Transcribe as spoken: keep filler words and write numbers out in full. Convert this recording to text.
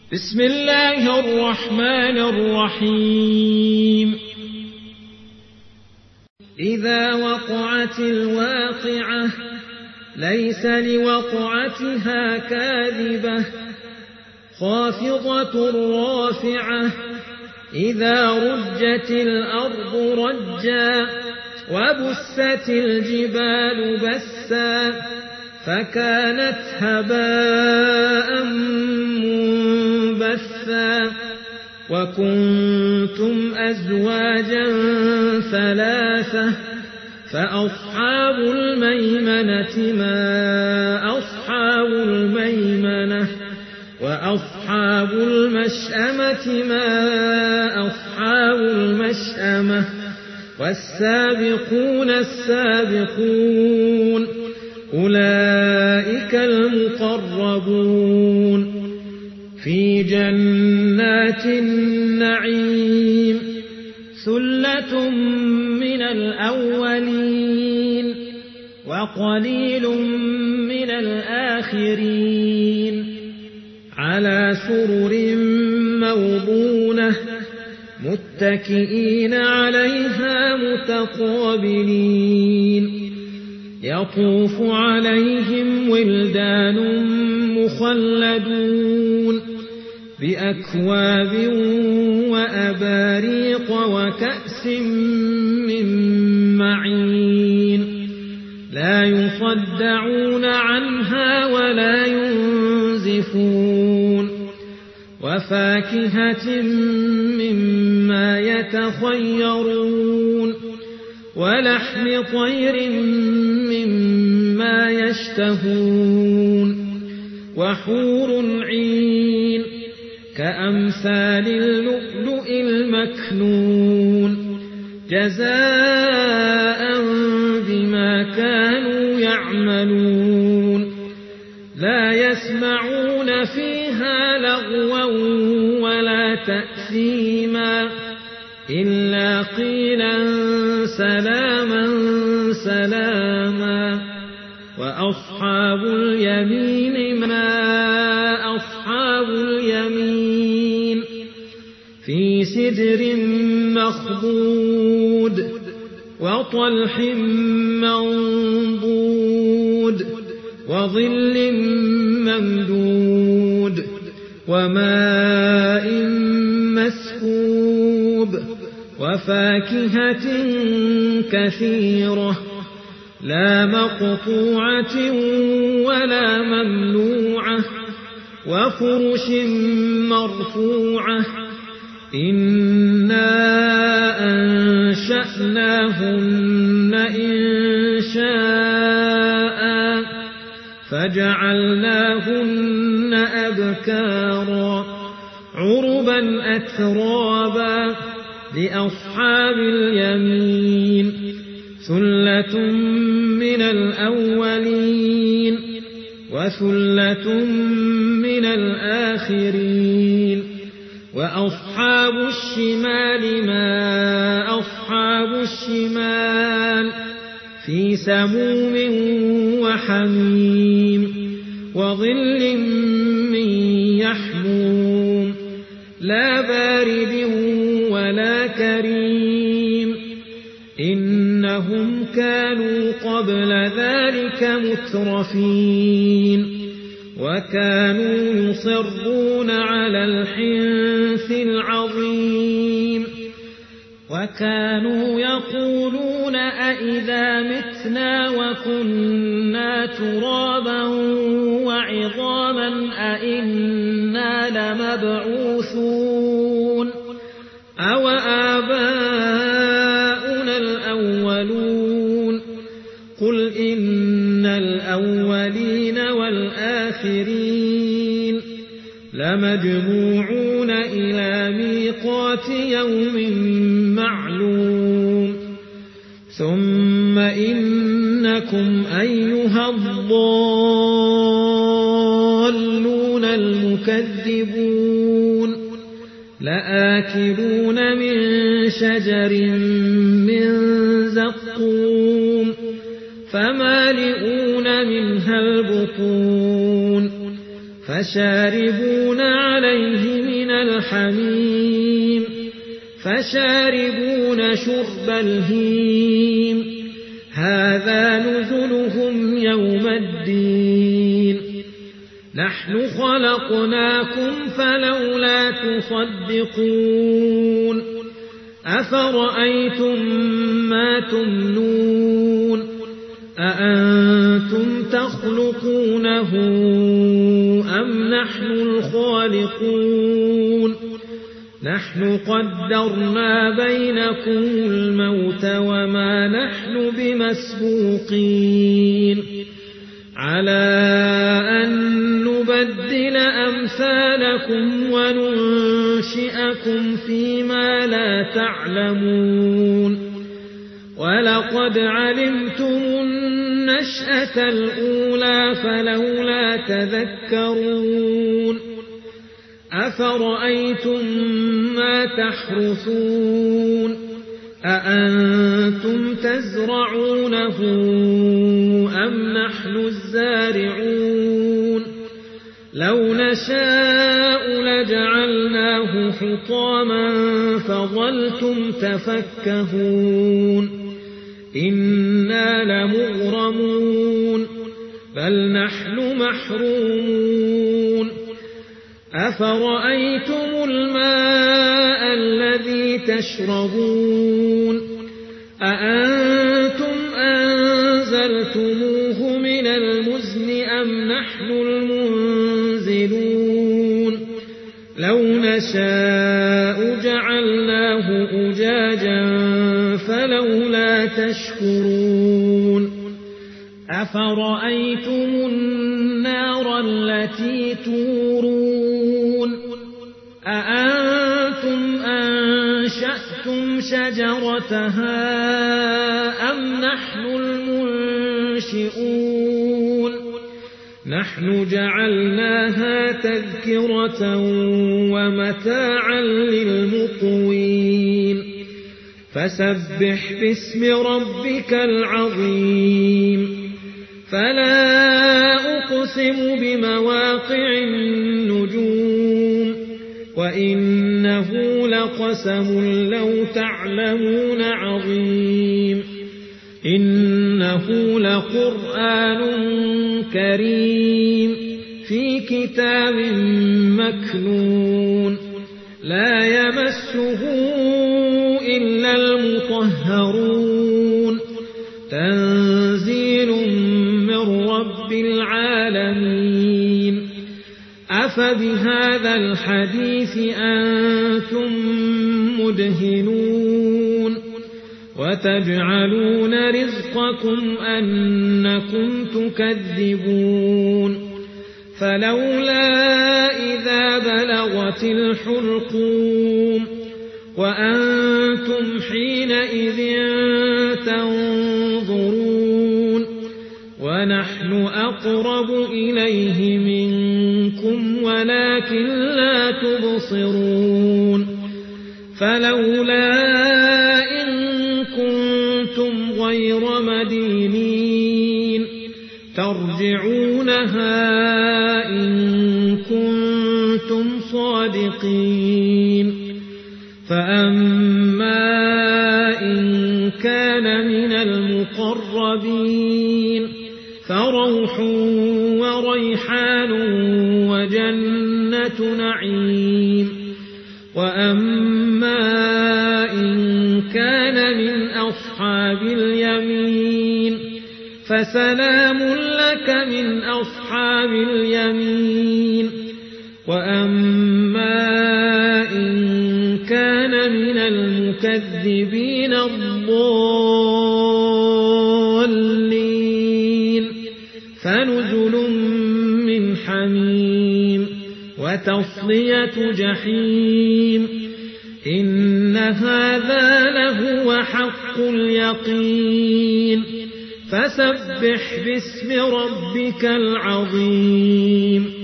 بسم الله الرحمن الرحيم إذا وقعت الواقعة ليس لوقعتها كاذبة خافضة رافعة إذا رجت الأرض رجا وبست الجبال بسا فكانت هباء منبثا وكنتم أزواجا ثلاثة فأصحاب الميمنة ما أصحاب الميمنة وأصحاب المشأمة ما أصحاب المشأمة والسابقون السابقون أولئك المقربون في جنات النعيم ثلة من الأولين وقليل من الآخرين على سرر موضونة متكئين عليها متقابلين يطوف عليهم ولدان مخلدون بأكواب وأباريق وكأس من معين لا يصدعون عنها ولا ينزفون وفاكهة مما يتخيرون ولحم طير مما يشتهون وحور عين كأمثال اللؤلؤ المكنون جزاء بما كانوا يعملون لا يسمعون فيها لغوا ولا تأثيما إلا قيلا سلاما سلاما وأصحاب اليمين ما أصحاب اليمين في سدر مخضود وطلح منضود وظل ممدود وماء مسكوب وفاكهة كثيرة لا مقطوعة ولا ممنوعة وفرش مرفوعة إنا أنشأناهن إنشاء فجعلناهن أبكارا عربا أترابا لأصحاب اليمين ثلة من الأولين وثلة من الآخرين وأصحاب الشمال ما أصحاب الشمال في سموم وحميم وظل من يحموم لا بارد ولا كريم إنهم كانوا قبل ذلك مترفين وكانوا يصرون على الحنث العظيم وكانوا يقولون أئذا متنا وكنا ترابا وعظاما أئنا لمبعوثون أو آباؤنا الأولون قل إن الأولين والآخرين لمجموعون إلى ميقات يوم معلوم ثم إنكم أيها الضالون المكذبون لآكلون من شجر من زقوم فمالئون منها البطون فشاربون عليه الحميم فشاربون شرب الهيم هذا نزلهم يوم الدين نحن خلقناكم فلولا تصدقون أفرأيتم ما تمنون أأنتم تخلقونه أم نحن الخالقون نحن قدرنا بينكم الموت وما نحن بمسبوقين على أن نبدل أمثالكم وننشئكم فيما لا تعلمون ولقد علمتم النشأة الأولى فلولا تذكرون أفرأيتم ما تحرثون أأنتم تزرعونه أم نحن الزارعون لو نشاء لجعلناه حطاما فظلتم تفكهون إنا لمغرمون بل نحن محرومون أفرأيتم الماء الذي تشربون أأنتم أنزلتموه من المزن أم نحن المنزلون لو نشاء جعلناه أجاجا فلولا تشكرون أفرأيتم النار التي تورون أأنتم أنشأتم شجرتها أم نحن المنشئون نحن جعلناها تذكرة ومتاعا للمقوين فسبح باسم ربك العظيم فلا أقسم بمواقع النجوم وإنه لقسم لو تعلمون عظيم إنه لقرآن كريم في كتاب مكنون لا يمسه إلا المطهرون تنزيل من رب العالمين أفبهذا الحديث أنتم مدهنون وتجعلون رزقكم أنكم تكذبون فلولا إذا بلغت الحلقوم وأنتم حينئذ تنظرون ونحن أقرب إليه منكم ولكن لا تبصرون فلولا إن كنتم غير مدينين ترجعونها إن كنتم صادقين فأما إن كان من المقربين فروح وريحان وجنة نعيم وأما إن كان من أصحاب اليمين فسلام لك من أصحاب اليمين وأما إن كان من المكذبين الضالين فنزل من حميم وتصلية جحيم إن هذا لهو حق اليقين فسبح باسم ربك العظيم